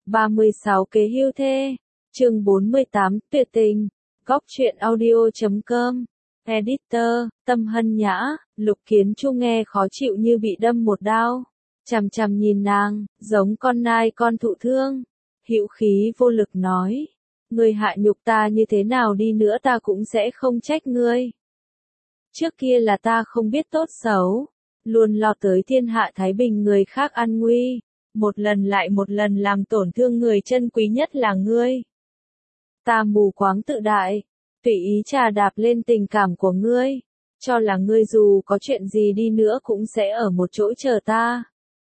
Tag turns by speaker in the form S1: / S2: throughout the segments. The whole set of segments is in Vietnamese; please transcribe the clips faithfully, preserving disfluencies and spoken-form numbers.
S1: ba mươi sáu Kế hưu thê, chương bốn mươi tám, tuyệt tình, góc truyện audio chấm com, editor, Tâm Hân Nhã, Lục Kiến Chu nghe khó chịu như bị đâm một đao, chằm chằm nhìn nàng, giống con nai con thụ thương, hữu khí vô lực nói, ngươi hạ nhục ta như thế nào đi nữa ta cũng sẽ không trách ngươi. Trước kia là ta không biết tốt xấu, luôn lo tới thiên hạ thái bình người khác an nguy, một lần lại một lần làm tổn thương người chân quý nhất là ngươi. Ta mù quáng tự đại, tùy ý trà đạp lên tình cảm của ngươi, cho là ngươi dù có chuyện gì đi nữa cũng sẽ ở một chỗ chờ ta.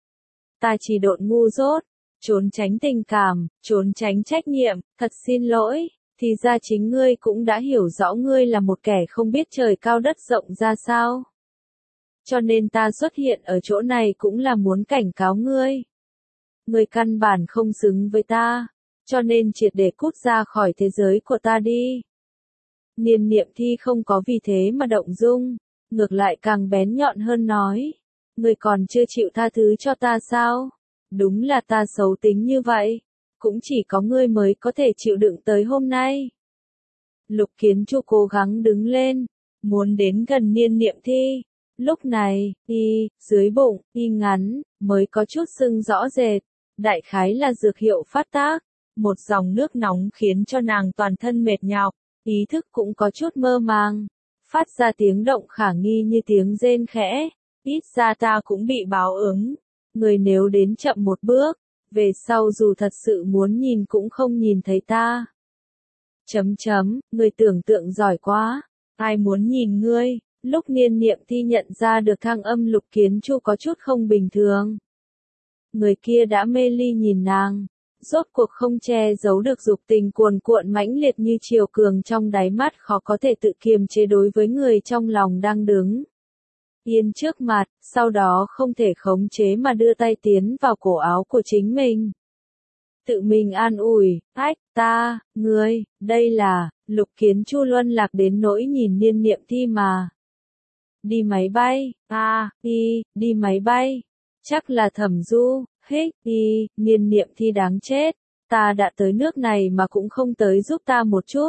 S1: Ta chỉ độn ngu dốt, trốn tránh tình cảm, trốn tránh trách nhiệm, thật xin lỗi, thì ra chính ngươi cũng đã hiểu rõ ngươi là một kẻ không biết trời cao đất rộng ra sao. Cho nên ta xuất hiện ở chỗ này cũng là muốn cảnh cáo ngươi. Ngươi căn bản không xứng với ta, cho nên triệt để cút ra khỏi thế giới của ta đi. Niên Niệm Thi không có vì thế mà động dung, ngược lại càng bén nhọn hơn nói, ngươi còn chưa chịu tha thứ cho ta sao? Đúng là ta xấu tính như vậy, cũng chỉ có ngươi mới có thể chịu đựng tới hôm nay. Lục Kiến Chu cố gắng đứng lên, muốn đến gần Niên Niệm Thi. Lúc này, y, dưới bụng, y ngắn, mới có chút sưng rõ rệt, đại khái là dược hiệu phát tác, một dòng nước nóng khiến cho nàng toàn thân mệt nhọc, ý thức cũng có chút mơ màng, phát ra tiếng động khả nghi như tiếng rên khẽ, ít ra ta cũng bị báo ứng, người nếu đến chậm một bước, về sau dù thật sự muốn nhìn cũng không nhìn thấy ta. Chấm chấm, người tưởng tượng giỏi quá, ai muốn nhìn ngươi. Lúc Niên Niệm Thi nhận ra được thang âm Lục Kiến Chu có chút không bình thường. Người kia đã mê ly nhìn nàng, rốt cuộc không che giấu được dục tình cuồn cuộn mãnh liệt như triều cường trong đáy mắt khó có thể tự kiềm chế đối với người trong lòng đang đứng yên trước mặt, sau đó không thể khống chế mà đưa tay tiến vào cổ áo của chính mình. Tự mình an ủi, ách, ta, ngươi, đây là, Lục Kiến Chu luân lạc đến nỗi nhìn Niên Niệm Thi mà. Đi máy bay, a, đi, đi máy bay, chắc là Thẩm Du, hích, đi, Niên Niệm Thi đáng chết, ta đã tới nước này mà cũng không tới giúp ta một chút.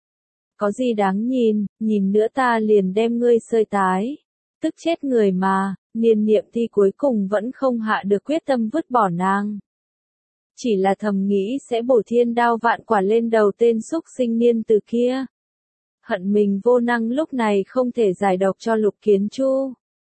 S1: Có gì đáng nhìn, nhìn nữa ta liền đem ngươi sơi tái, tức chết người mà, Niên Niệm Thi cuối cùng vẫn không hạ được quyết tâm vứt bỏ nàng. Chỉ là thầm nghĩ sẽ bổ thiên đao vạn quả lên đầu tên xúc sinh niên từ kia. Hận mình vô năng lúc này không thể giải độc cho Lục Kiến Chu.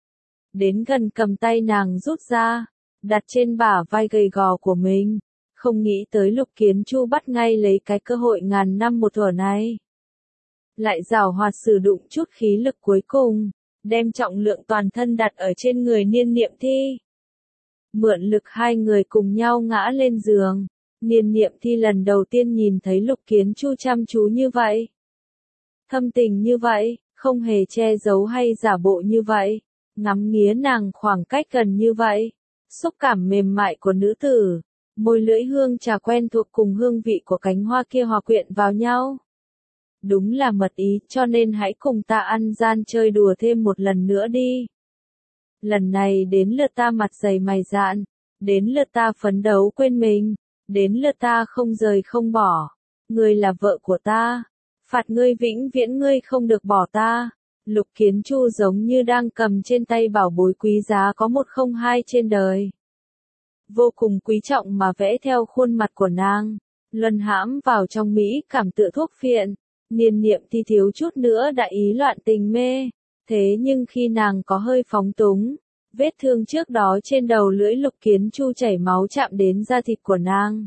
S1: Đến gần cầm tay nàng rút ra, đặt trên bả vai gầy gò của mình, không nghĩ tới Lục Kiến Chu bắt ngay lấy cái cơ hội ngàn năm một thuở này. Lại giảo hoạt sử dụng chút khí lực cuối cùng, đem trọng lượng toàn thân đặt ở trên người Niên Niệm Thi. Mượn lực hai người cùng nhau ngã lên giường, Niên Niệm Thi lần đầu tiên nhìn thấy Lục Kiến Chu chăm chú như vậy. Thâm tình như vậy, không hề che giấu hay giả bộ như vậy, ngắm nghía nàng khoảng cách gần như vậy, xúc cảm mềm mại của nữ tử, môi lưỡi hương trà quen thuộc cùng hương vị của cánh hoa kia hòa quyện vào nhau. Đúng là mật ý, cho nên hãy cùng ta ăn gian chơi đùa thêm một lần nữa đi. Lần này đến lượt ta mặt dày mày dạn, đến lượt ta phấn đấu quên mình, đến lượt ta không rời không bỏ, ngươi là vợ của ta. Phạt ngươi vĩnh viễn ngươi không được bỏ ta. Lục Kiến Chu giống như đang cầm trên tay bảo bối quý giá có một không hai trên đời. Vô cùng quý trọng mà vẽ theo khuôn mặt của nàng, luân hãm vào trong mỹ cảm tựa thuốc phiện. Niên Niệm Thi thiếu chút nữa đã ý loạn tình mê. Thế nhưng khi nàng có hơi phóng túng, vết thương trước đó trên đầu lưỡi Lục Kiến Chu chảy máu chạm đến da thịt của nàng.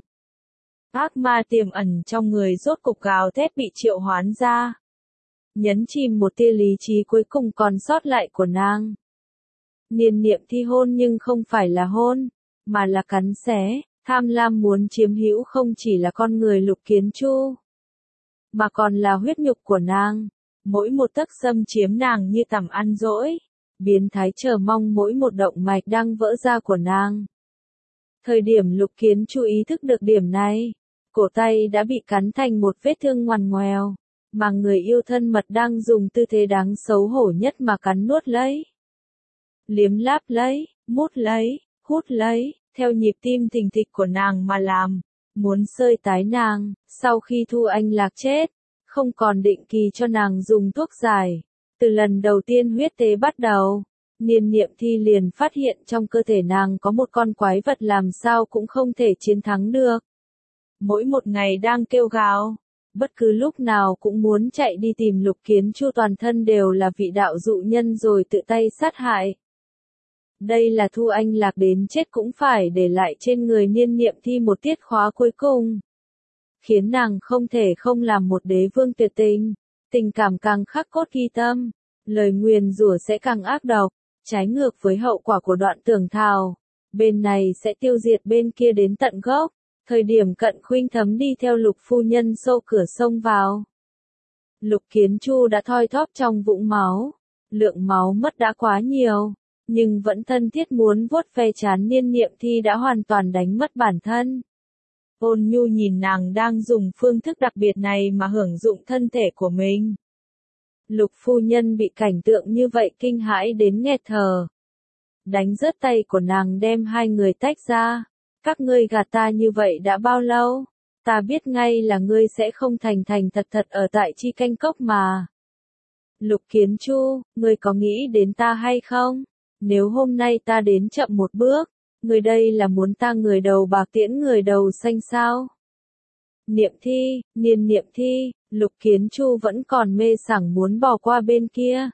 S1: Ác ma tiềm ẩn trong người rốt cục gào thét bị triệu hoán ra. Nhấn chìm một tia lý trí cuối cùng còn sót lại của nàng. Niên Niệm Thi hôn nhưng không phải là hôn, mà là cắn xé, tham lam muốn chiếm hữu không chỉ là con người Lục Kiến Chu, mà còn là huyết nhục của nàng. Mỗi một tấc xâm chiếm nàng như tằm ăn dỗi, biến thái chờ mong mỗi một động mạch đang vỡ ra của nàng. Thời điểm Lục Kiến Chu ý thức được điểm này, cổ tay đã bị cắn thành một vết thương ngoằn ngoèo, mà người yêu thân mật đang dùng tư thế đáng xấu hổ nhất mà cắn nuốt lấy. Liếm láp lấy, mút lấy, hút lấy, theo nhịp tim thình thịch của nàng mà làm. muốn sơi tái nàng, sau khi Thu Anh Lạc chết, không còn định kỳ cho nàng dùng thuốc giải. Từ lần đầu tiên huyết tế bắt đầu, Niên Niệm Thi liền phát hiện trong cơ thể nàng có một con quái vật làm sao cũng không thể chiến thắng được. Mỗi một ngày đang kêu gào, bất cứ lúc nào cũng muốn chạy đi tìm Lục Kiến Chu, toàn thân đều là vị đạo dụ nhân rồi tự tay sát hại. Đây là Thu Anh Lạc đến chết cũng phải để lại trên người Niên Niệm Thi một tiết khóa cuối cùng, khiến nàng không thể không làm một đế vương tuyệt tình, tình cảm càng khắc cốt ghi tâm, lời nguyền rủa sẽ càng ác độc, trái ngược với hậu quả của đoạn tưởng thảo, bên này sẽ tiêu diệt bên kia đến tận gốc. Thời điểm Cận Khuynh Thấm đi theo Lục phu nhân xô cửa sông vào, Lục Kiến Chu đã thoi thóp trong vũng máu, lượng máu mất đã quá nhiều, nhưng vẫn thân thiết muốn vuốt ve trán Niên Niệm Thi đã hoàn toàn đánh mất bản thân. Ôn nhu nhìn nàng đang dùng phương thức đặc biệt này mà hưởng dụng thân thể của mình. Lục phu nhân bị cảnh tượng như vậy kinh hãi đến nghẹt thở. Đánh rớt tay của nàng đem hai người tách ra. Các ngươi gạt ta như vậy đã bao lâu? Ta biết ngay là ngươi sẽ không thành thành thật thật ở tại Chi Canh Cốc mà. Lục Kiến Chu, ngươi có nghĩ đến ta hay không? Nếu hôm nay ta đến chậm một bước, người đây là muốn ta người đầu bạc tiễn người đầu xanh sao? Niệm Thi, Niên Niệm Thi, Lục Kiến Chu vẫn còn mê sảng muốn bỏ qua bên kia.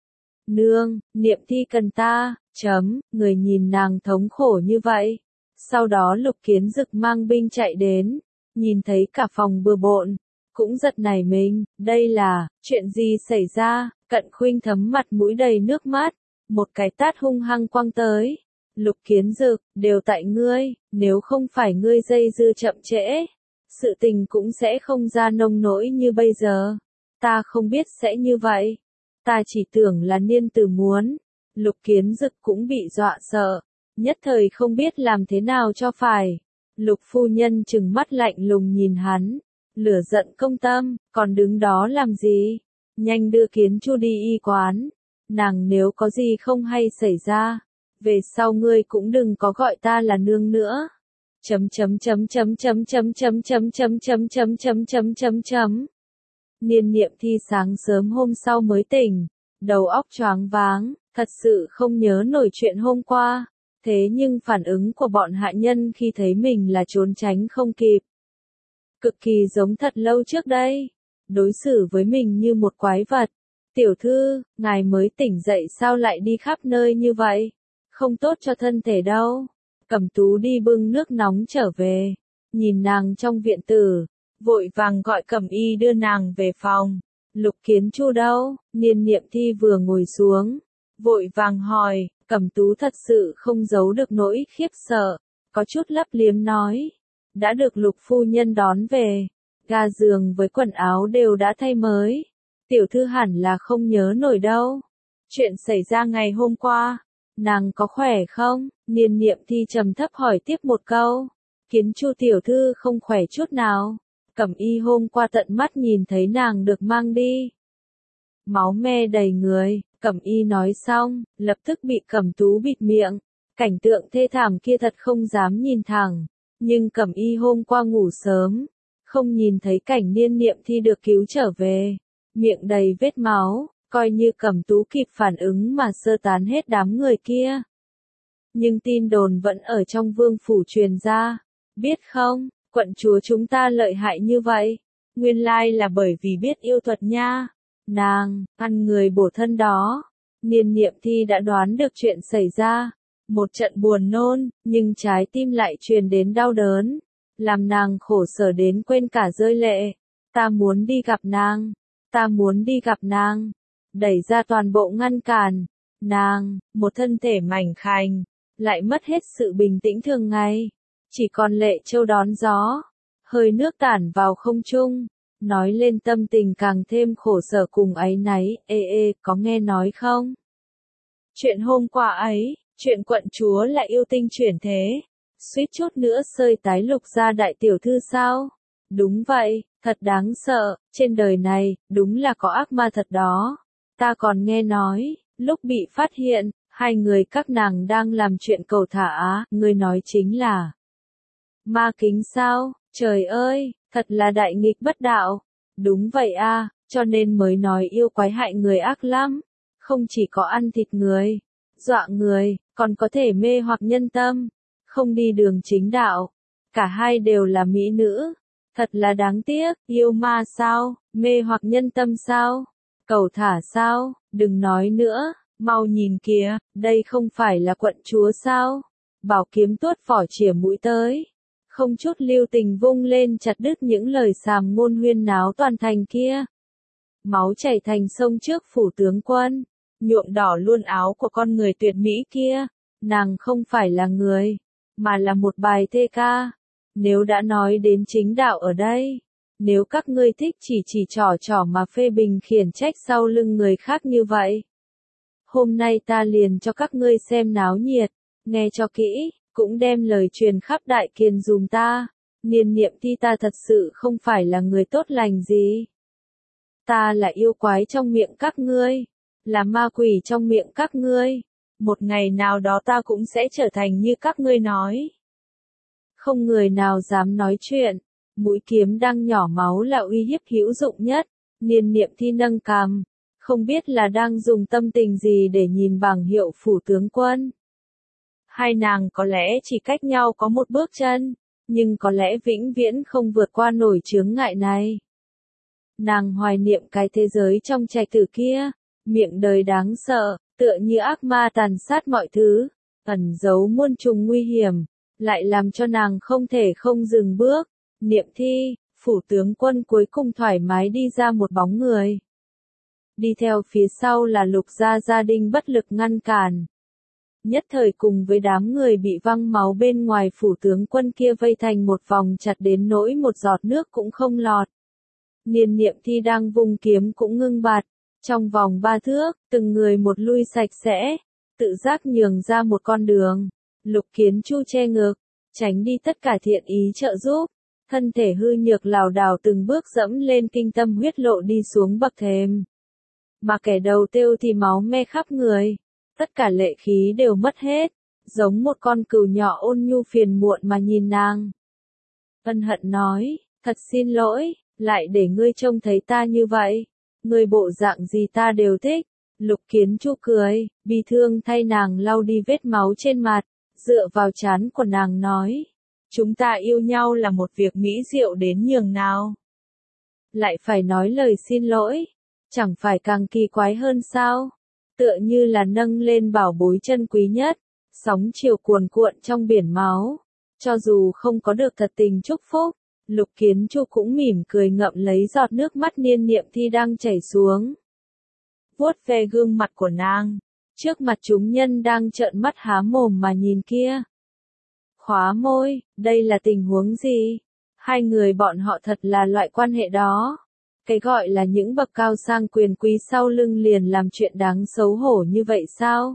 S1: Nương, Niệm Thi cần ta, chấm, người nhìn nàng thống khổ như vậy. Sau đó Lục Kiến Dực mang binh chạy đến, nhìn thấy cả phòng bừa bộn, cũng giật nảy mình, đây là, chuyện gì xảy ra? Cận Khuynh Thấm mặt mũi đầy nước mắt, một cái tát hung hăng quăng tới. Lục Kiến Dực, đều tại ngươi, nếu không phải ngươi dây dưa chậm trễ, sự tình cũng sẽ không ra nông nỗi như bây giờ. Ta không biết sẽ như vậy. Ta chỉ tưởng là Niên Tử muốn. Lục Kiến Dực cũng bị dọa sợ, nhất thời không biết làm thế nào cho phải. Lục phu nhân trừng mắt lạnh lùng nhìn hắn, lửa giận công tâm, còn đứng đó làm gì? Nhanh đưa Kiến Chu đi y quán. Nàng nếu có gì không hay xảy ra, về sau ngươi cũng đừng có gọi ta là nương nữa. Chấm chấm chấm chấm chấm chấm chấm chấm chấm chấm chấm chấm chấm chấm chấm. Niên Niệm Thi sáng sớm hôm sau mới tỉnh, đầu óc choáng váng, thật sự không nhớ nổi chuyện hôm qua. Thế nhưng phản ứng của bọn hạ nhân khi thấy mình là trốn tránh không kịp. Cực kỳ giống thật lâu trước đây. Đối xử với mình như một quái vật. Tiểu thư, ngài mới tỉnh dậy sao lại đi khắp nơi như vậy? Không tốt cho thân thể đâu. Cẩm Tú đi bưng nước nóng trở về. Nhìn nàng trong viện tử. Vội vàng gọi Cẩm Y đưa nàng về phòng. Lục Kiến Chu đâu? Niên Niệm Thi vừa ngồi xuống. Vội vàng hỏi. Cẩm Tú thật sự không giấu được nỗi khiếp sợ, có chút lấp liếm nói. Đã được Lục phu nhân đón về, ga giường với quần áo đều đã thay mới. Tiểu thư hẳn là không nhớ nổi đâu. Chuyện xảy ra ngày hôm qua, nàng có khỏe không? Niên Niệm Thi trầm thấp hỏi tiếp một câu. Kiến Chu tiểu thư không khỏe chút nào. Cẩm Y hôm qua tận mắt nhìn thấy nàng được mang đi. Máu me đầy người. Cẩm Y nói xong, lập tức bị Cẩm Tú bịt miệng. Cảnh tượng thê thảm kia thật không dám nhìn thẳng. Nhưng Cẩm Y hôm qua ngủ sớm, không nhìn thấy cảnh Niên Niệm Thi được cứu trở về. Miệng đầy vết máu, coi như Cẩm Tú kịp phản ứng mà sơ tán hết đám người kia. Nhưng tin đồn vẫn ở trong vương phủ truyền ra. Biết không, quận chúa chúng ta lợi hại như vậy. Nguyên lai là bởi vì biết yêu thuật nha. Nàng, ăn người bổ thân đó. Niên Niệm Thi đã đoán được chuyện xảy ra. Một trận buồn nôn, nhưng trái tim lại truyền đến đau đớn. Làm nàng khổ sở đến quên cả rơi lệ. Ta muốn đi gặp nàng. Ta muốn đi gặp nàng. Đẩy ra toàn bộ ngăn cản. Nàng, một thân thể mảnh khảnh, lại mất hết sự bình tĩnh thường ngày. Chỉ còn Lệ Châu đón gió. Hơi nước tản vào không trung. Nói lên tâm tình càng thêm khổ sở cùng áy náy. Ê ê, có nghe nói không? Chuyện hôm qua ấy, chuyện quận chúa lại yêu tinh chuyển thế. Suýt chút nữa sơi tái Lục gia đại tiểu thư sao? Đúng vậy, thật đáng sợ, trên đời này, đúng là có ác ma thật đó. Ta còn nghe nói, lúc bị phát hiện, hai người các nàng đang làm chuyện cầu thả á, người nói chính là Ma Kính sao? Trời ơi, thật là đại nghịch bất đạo. Đúng vậy a, cho nên mới nói yêu quái hại người ác lắm. Không chỉ có ăn thịt người, dọa người, còn có thể mê hoặc nhân tâm, không đi đường chính đạo. Cả hai đều là mỹ nữ. Thật là đáng tiếc, yêu ma sao, mê hoặc nhân tâm sao, cầu thả sao, đừng nói nữa, mau nhìn kìa, đây không phải là quận chúa sao. Bảo kiếm tuốt vỏ chỉa mũi tới, không chút lưu tình vung lên chặt đứt những lời sàm ngôn huyên náo toàn thành kia. Máu chảy thành sông trước phủ tướng quân, nhuộm đỏ luôn áo của con người tuyệt mỹ kia. Nàng không phải là người, mà là một bài thơ ca. Nếu đã nói đến chính đạo ở đây, nếu các ngươi thích chỉ chỉ trỏ trỏ mà phê bình khiển trách sau lưng người khác như vậy, hôm nay ta liền cho các ngươi xem náo nhiệt, nghe cho kỹ, cũng đem lời truyền khắp đại kiền dùm ta. Niên niệm thi ta thật sự không phải là người tốt lành gì. Ta là yêu quái trong miệng các ngươi, là ma quỷ trong miệng các ngươi. Một ngày nào đó ta cũng sẽ trở thành như các ngươi nói. Không người nào dám nói chuyện, mũi kiếm đang nhỏ máu là uy hiếp hữu dụng nhất. Niên niệm thi nâng cằm, không biết là đang dùng tâm tình gì để nhìn bảng hiệu phủ tướng quân. Hai nàng có lẽ chỉ cách nhau có một bước chân, nhưng có lẽ vĩnh viễn không vượt qua nổi chướng ngại này. Nàng hoài niệm cái thế giới trong trạch tử kia, miệng đời đáng sợ, tựa như ác ma tàn sát mọi thứ, ẩn giấu muôn trùng nguy hiểm, lại làm cho nàng không thể không dừng bước. Niệm thi, phủ tướng quân cuối cùng thoải mái đi ra một bóng người. Đi theo phía sau là Lục gia gia đình bất lực ngăn cản. Nhất thời cùng với đám người bị văng máu bên ngoài phủ tướng quân kia vây thành một vòng chặt đến nỗi một giọt nước cũng không lọt. Niên niệm thi đang vung kiếm cũng ngưng bạt. Trong vòng ba thước, từng người một lui sạch sẽ, tự giác nhường ra một con đường. Lục Kiến Chu che ngực, tránh đi tất cả thiện ý trợ giúp. Thân thể hư nhược lảo đảo từng bước dẫm lên kinh tâm huyết lộ đi xuống bậc thềm. Mà kẻ đầu tiêu thì máu me khắp người. Tất cả lệ khí đều mất hết, giống một con cừu nhỏ ôn nhu phiền muộn mà nhìn nàng. Ân hận nói, thật xin lỗi, lại để ngươi trông thấy ta như vậy. Ngươi bộ dạng gì ta đều thích. Lục Kiến Chu cười, bi thương thay nàng lau đi vết máu trên mặt, dựa vào trán của nàng nói. Chúng ta yêu nhau là một việc mỹ diệu đến nhường nào. Lại phải nói lời xin lỗi, chẳng phải càng kỳ quái hơn sao? Tựa như là nâng lên bảo bối chân quý nhất, sóng chiều cuồn cuộn trong biển máu. Cho dù không có được thật tình chúc phúc, Lục Kiến Chu cũng mỉm cười ngậm lấy giọt nước mắt niên niệm thi đang chảy xuống. Vuốt ve gương mặt của nàng, trước mặt chúng nhân đang trợn mắt há mồm mà nhìn kia. Khóa môi, đây là tình huống gì? Hai người bọn họ thật là loại quan hệ đó. Cái gọi là những bậc cao sang quyền quý sau lưng liền làm chuyện đáng xấu hổ như vậy sao?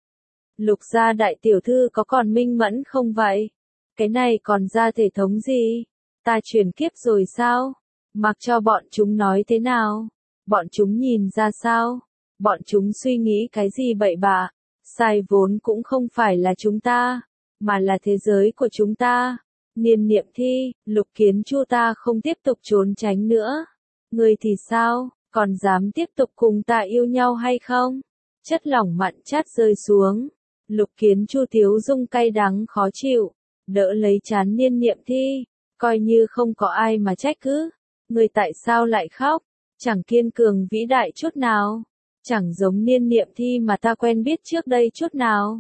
S1: Lục gia đại tiểu thư có còn minh mẫn không vậy? Cái này còn ra thể thống gì? Ta chuyển kiếp rồi sao? Mặc cho bọn chúng nói thế nào? Bọn chúng nhìn ra sao? Bọn chúng suy nghĩ cái gì bậy bạ? Sai vốn cũng không phải là chúng ta, mà là thế giới của chúng ta. Niên niệm thi, Lục Kiến Chu ta không tiếp tục trốn tránh nữa. Ngươi thì sao, còn dám tiếp tục cùng ta yêu nhau hay không? Chất lỏng mặn chát rơi xuống. Lục Kiến Chu thiếu dung cay đắng khó chịu, đỡ lấy trán niên niệm thi, coi như không có ai mà trách cứ. Ngươi tại sao lại khóc? Chẳng kiên cường vĩ đại chút nào, chẳng giống niên niệm thi mà ta quen biết trước đây chút nào.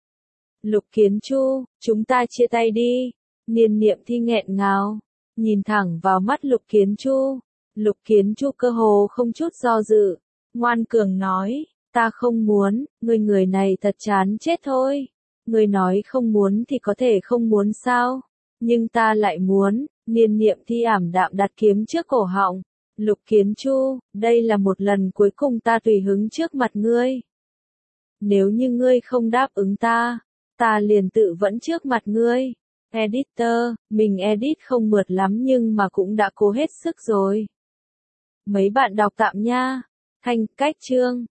S1: Lục Kiến Chu, chúng ta chia tay đi. Niên niệm thi nghẹn ngào, nhìn thẳng vào mắt Lục Kiến Chu. Lục Kiến Chu cơ hồ không chút do dự, ngoan cường nói, ta không muốn, người người này thật chán chết thôi. Người nói không muốn thì có thể không muốn sao, nhưng ta lại muốn. Niên niệm thi ảm đạm đặt kiếm trước cổ họng. Lục Kiến Chu, đây là một lần cuối cùng ta tùy hứng trước mặt ngươi. Nếu như ngươi không đáp ứng ta, ta liền tự vẫn trước mặt ngươi. Editor, mình edit không mượt lắm nhưng mà cũng đã cố hết sức rồi. Mấy bạn đọc tạm nha. Thanh, cách chương.